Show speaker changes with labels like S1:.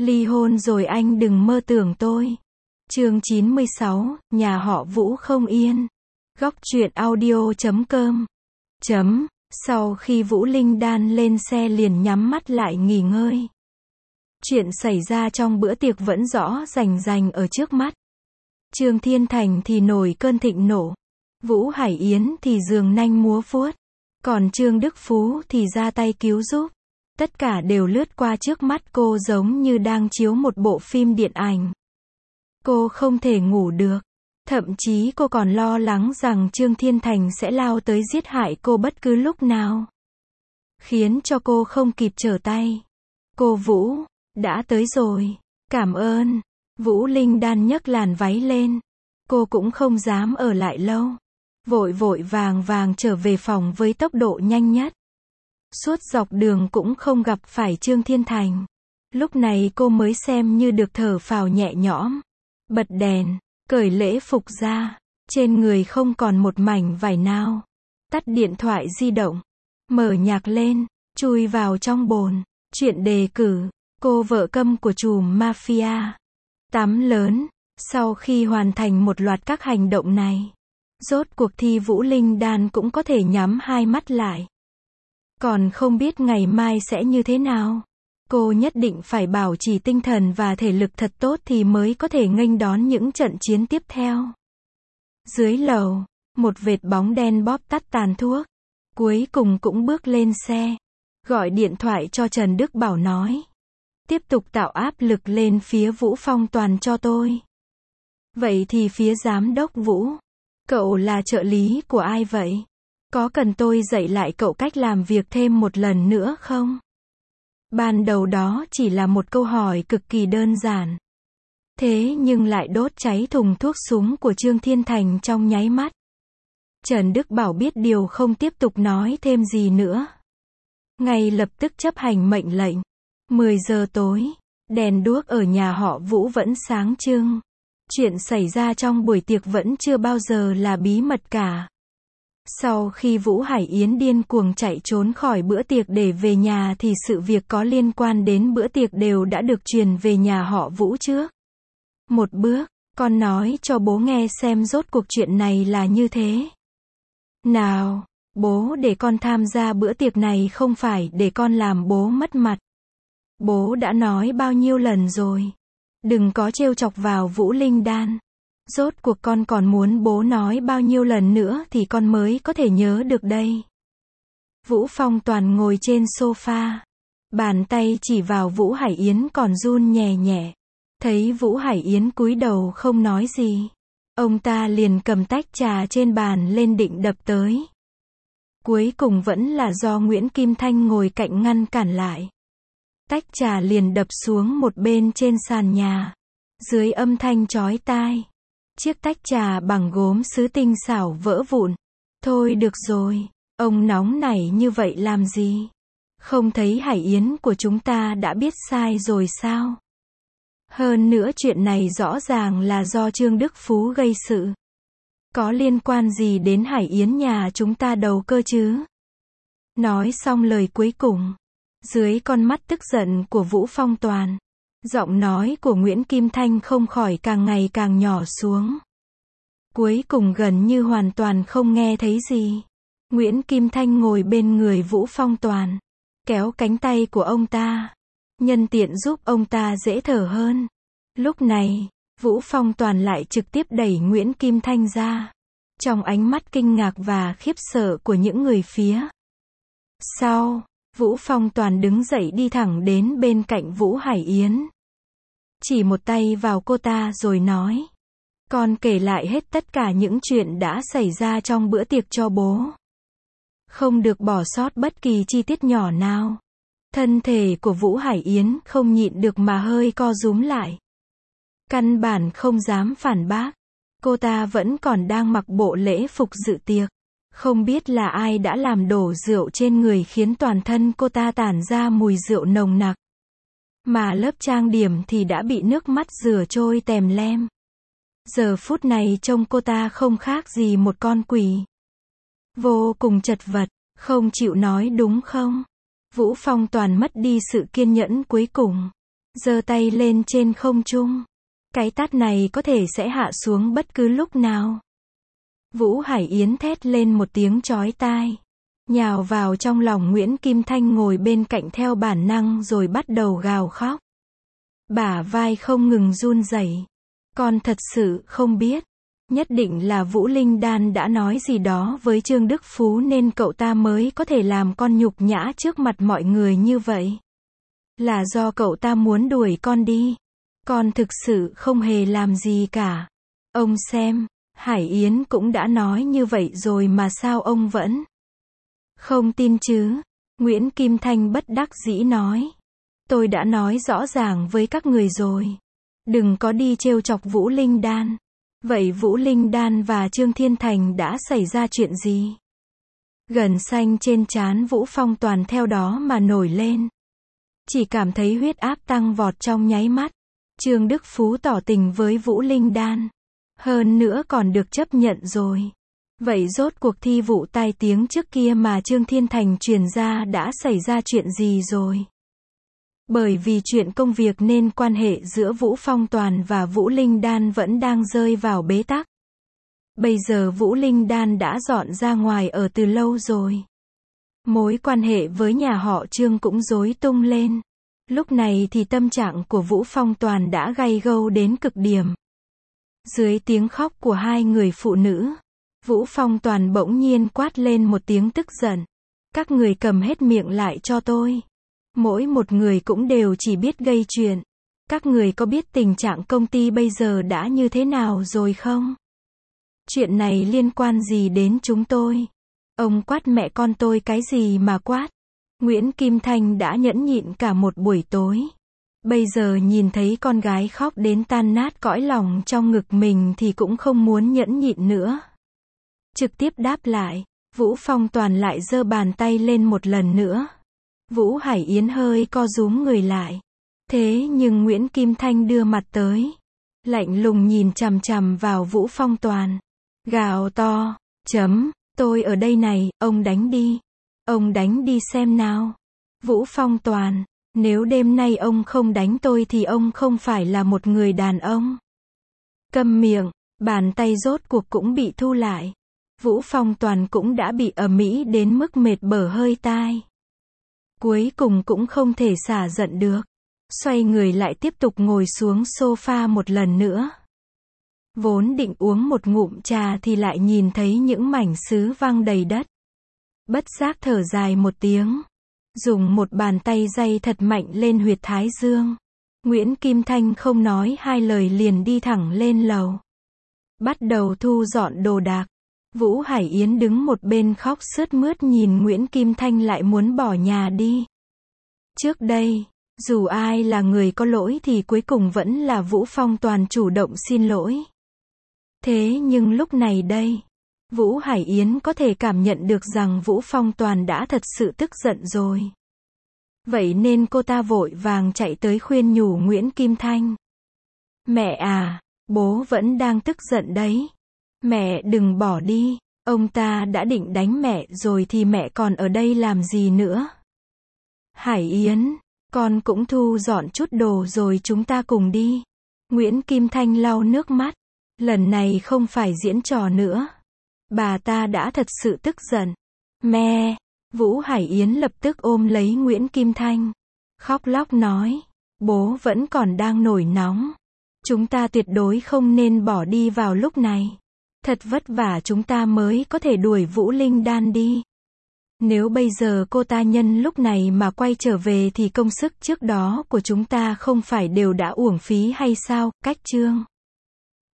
S1: Ly hôn rồi anh đừng mơ tưởng tôi. Chương 96, nhà họ Vũ không yên. Góc truyện audio.com. Sau khi Vũ Linh Đan lên xe liền nhắm mắt lại nghỉ ngơi. Chuyện xảy ra trong bữa tiệc vẫn rõ rành rành ở trước mắt. Trương Thiên Thành thì nổi cơn thịnh nộ. Vũ Hải Yến thì giường nanh múa vuốt. Còn Trương Đức Phú thì ra tay cứu giúp. Tất cả đều lướt qua trước mắt cô giống như đang chiếu một bộ phim điện ảnh. Cô không thể ngủ được. Thậm chí cô còn lo lắng rằng Trương Thiên Thành sẽ lao tới giết hại cô bất cứ lúc nào. Khiến cho cô không kịp trở tay. Cô Vũ, đã tới rồi. Cảm ơn. Vũ Linh Đan nhấc làn váy lên. Cô cũng không dám ở lại lâu. Vội vội vàng vàng trở về phòng với tốc độ nhanh nhất. Suốt dọc đường cũng không gặp phải Trương Thiên Thành. Lúc này cô mới xem như được thở phào nhẹ nhõm. Bật đèn, cởi lễ phục ra. Trên người không còn một mảnh vải nào. Tắt điện thoại di động. Mở nhạc lên, chui vào trong bồn. Chuyện đề cử, cô vợ câm của trùm mafia. Tắm lớn, sau khi hoàn thành một loạt các hành động này. Rốt cuộc thì Vũ Linh Đan cũng có thể nhắm hai mắt lại. Còn không biết ngày mai sẽ như thế nào. Cô nhất định phải bảo trì tinh thần và thể lực thật tốt thì mới có thể nghênh đón những trận chiến tiếp theo. Dưới lầu, một vệt bóng đen bóp tắt tàn thuốc. Cuối cùng cũng bước lên xe. Gọi điện thoại cho Trần Đức Bảo nói. Tiếp tục tạo áp lực lên phía Vũ Phong Toàn cho tôi. Vậy thì phía giám đốc Vũ. Cậu là trợ lý của ai vậy? Có cần tôi dạy lại cậu cách làm việc thêm một lần nữa không? Ban đầu đó chỉ là một câu hỏi cực kỳ đơn giản. Thế nhưng lại đốt cháy thùng thuốc súng của Trương Thiên Thành trong nháy mắt. Trần Đức Bảo biết điều không tiếp tục nói thêm gì nữa. Ngay lập tức chấp hành mệnh lệnh. 10 giờ tối, đèn đuốc ở nhà họ Vũ vẫn sáng trưng. Chuyện xảy ra trong buổi tiệc vẫn chưa bao giờ là bí mật cả. Sau khi Vũ Hải Yến điên cuồng chạy trốn khỏi bữa tiệc để về nhà thì sự việc có liên quan đến bữa tiệc đều đã được truyền về nhà họ Vũ trước. Một bước, con nói cho bố nghe xem rốt cuộc chuyện này là như thế. Nào, bố để con tham gia bữa tiệc này không phải để con làm bố mất mặt. Bố đã nói bao nhiêu lần rồi. Đừng có trêu chọc vào Vũ Linh Đan. Rốt cuộc con còn muốn bố nói bao nhiêu lần nữa thì con mới có thể nhớ được đây. Vũ Phong Toàn ngồi trên sofa. Bàn tay chỉ vào Vũ Hải Yến còn run nhẹ nhẹ. Thấy Vũ Hải Yến cúi đầu không nói gì. Ông ta liền cầm tách trà trên bàn lên định đập tới. Cuối cùng vẫn là do Nguyễn Kim Thanh ngồi cạnh ngăn cản lại. Tách trà liền đập xuống một bên trên sàn nhà. Dưới âm thanh chói tai. Chiếc tách trà bằng gốm sứ tinh xảo vỡ vụn. Thôi được rồi, ông nóng nảy như vậy làm gì? Không thấy Hải Yến của chúng ta đã biết sai rồi sao? Hơn nữa chuyện này rõ ràng là do Trương Đức Phú gây sự. Có liên quan gì đến Hải Yến nhà chúng ta đâu cơ chứ? Nói xong lời cuối cùng. Dưới con mắt tức giận của Vũ Phong Toàn. Giọng nói của Nguyễn Kim Thanh không khỏi càng ngày càng nhỏ xuống. Cuối cùng gần như hoàn toàn không nghe thấy gì. Nguyễn Kim Thanh ngồi bên người Vũ Phong Toàn. Kéo cánh tay của ông ta. Nhân tiện giúp ông ta dễ thở hơn. Lúc này, Vũ Phong Toàn lại trực tiếp đẩy Nguyễn Kim Thanh ra. Trong ánh mắt kinh ngạc và khiếp sợ của những người phía sau, Vũ Phong Toàn đứng dậy đi thẳng đến bên cạnh Vũ Hải Yến. Chỉ một tay vào cô ta rồi nói. Con kể lại hết tất cả những chuyện đã xảy ra trong bữa tiệc cho bố. Không được bỏ sót bất kỳ chi tiết nhỏ nào. Thân thể của Vũ Hải Yến không nhịn được mà hơi co rúm lại. Căn bản không dám phản bác. Cô ta vẫn còn đang mặc bộ lễ phục dự tiệc. Không biết là ai đã làm đổ rượu trên người khiến toàn thân cô ta tản ra mùi rượu nồng nặc. Mà lớp trang điểm thì đã bị nước mắt rửa trôi tèm lem. Giờ phút này trông cô ta không khác gì một con quỷ. Vô cùng chật vật, không chịu nói đúng không? Vũ Phong Toàn mất đi sự kiên nhẫn cuối cùng. giơ tay lên trên không trung. Cái tát này có thể sẽ hạ xuống bất cứ lúc nào. Vũ Hải Yến thét lên một tiếng chói tai, nhào vào trong lòng Nguyễn Kim Thanh ngồi bên cạnh theo bản năng rồi bắt đầu gào khóc. Bả vai không ngừng run rẩy. Con thật sự không biết. Nhất định là Vũ Linh Đan đã nói gì đó với Trương Đức Phú nên cậu ta mới có thể làm con nhục nhã trước mặt mọi người như vậy. Là do cậu ta muốn đuổi con đi. Con thực sự không hề làm gì cả. Ông xem, Hải Yến cũng đã nói như vậy rồi mà sao ông vẫn không tin chứ? Nguyễn Kim Thanh bất đắc dĩ nói. Tôi đã nói rõ ràng với các người rồi. Đừng có đi trêu chọc Vũ Linh Đan. Vậy Vũ Linh Đan và Trương Thiên Thành đã xảy ra chuyện gì? Gần xanh trên trán Vũ Phong Toàn theo đó mà nổi lên. Chỉ cảm thấy huyết áp tăng vọt trong nháy mắt. Trương Đức Phú tỏ tình với Vũ Linh Đan. Hơn nữa còn được chấp nhận rồi. Vậy rốt cuộc thi vụ tai tiếng trước kia mà Trương Thiên Thành truyền ra đã xảy ra chuyện gì rồi? Bởi vì chuyện công việc nên quan hệ giữa Vũ Phong Toàn và Vũ Linh Đan vẫn đang rơi vào bế tắc. Bây giờ Vũ Linh Đan đã dọn ra ngoài ở từ lâu rồi. Mối quan hệ với nhà họ Trương cũng rối tung lên. Lúc này thì tâm trạng của Vũ Phong Toàn đã gay gâu đến cực điểm. Dưới tiếng khóc của hai người phụ nữ, Vũ Phong Toàn bỗng nhiên quát lên một tiếng tức giận. Các người cầm hết miệng lại cho tôi. Mỗi một người cũng đều chỉ biết gây chuyện. Các người có biết tình trạng công ty bây giờ đã như thế nào rồi không? Chuyện này liên quan gì đến chúng tôi? Ông quát mẹ con tôi cái gì mà quát? Nguyễn Kim Thanh đã nhẫn nhịn cả một buổi tối. Bây giờ nhìn thấy con gái khóc đến tan nát cõi lòng trong ngực mình thì cũng không muốn nhẫn nhịn nữa. Trực tiếp đáp lại, Vũ Phong Toàn lại giơ bàn tay lên một lần nữa. Vũ Hải Yến hơi co rúm người lại. Thế nhưng Nguyễn Kim Thanh đưa mặt tới. Lạnh lùng nhìn chằm chằm vào Vũ Phong Toàn. Gào to, tôi ở đây này, ông đánh đi. Ông đánh đi xem nào. Vũ Phong Toàn, nếu đêm nay ông không đánh tôi thì ông không phải là một người đàn ông. Câm miệng, bàn tay rốt cuộc cũng bị thu lại. Vũ Phong Toàn cũng đã bị ầm ĩ đến mức mệt bở hơi tai. Cuối cùng cũng không thể xả giận được. Xoay người lại tiếp tục ngồi xuống sofa một lần nữa. Vốn định uống một ngụm trà thì lại nhìn thấy những mảnh sứ văng đầy đất. Bất giác thở dài một tiếng. Dùng một bàn tay day thật mạnh lên huyệt thái dương. Nguyễn Kim Thanh không nói hai lời liền đi thẳng lên lầu. Bắt đầu thu dọn đồ đạc. Vũ Hải Yến đứng một bên khóc sướt mướt nhìn Nguyễn Kim Thanh lại muốn bỏ nhà đi. Trước đây, dù ai là người có lỗi thì cuối cùng vẫn là Vũ Phong Toàn chủ động xin lỗi. Thế nhưng lúc này đây, Vũ Hải Yến có thể cảm nhận được rằng Vũ Phong Toàn đã thật sự tức giận rồi. Vậy nên cô ta vội vàng chạy tới khuyên nhủ Nguyễn Kim Thanh. Mẹ à, bố vẫn đang tức giận đấy. Mẹ đừng bỏ đi, ông ta đã định đánh mẹ rồi thì mẹ còn ở đây làm gì nữa. Hải Yến, con cũng thu dọn chút đồ rồi chúng ta cùng đi. Nguyễn Kim Thanh lau nước mắt. Lần này không phải diễn trò nữa. Bà ta đã thật sự tức giận. Mẹ! Vũ Hải Yến lập tức ôm lấy Nguyễn Kim Thanh. Khóc lóc nói. Bố vẫn còn đang nổi nóng. Chúng ta tuyệt đối không nên bỏ đi vào lúc này. Thật vất vả chúng ta mới có thể đuổi Vũ Linh Đan đi. Nếu bây giờ cô ta nhân lúc này mà quay trở về thì công sức trước đó của chúng ta không phải đều đã uổng phí hay sao? Cách chương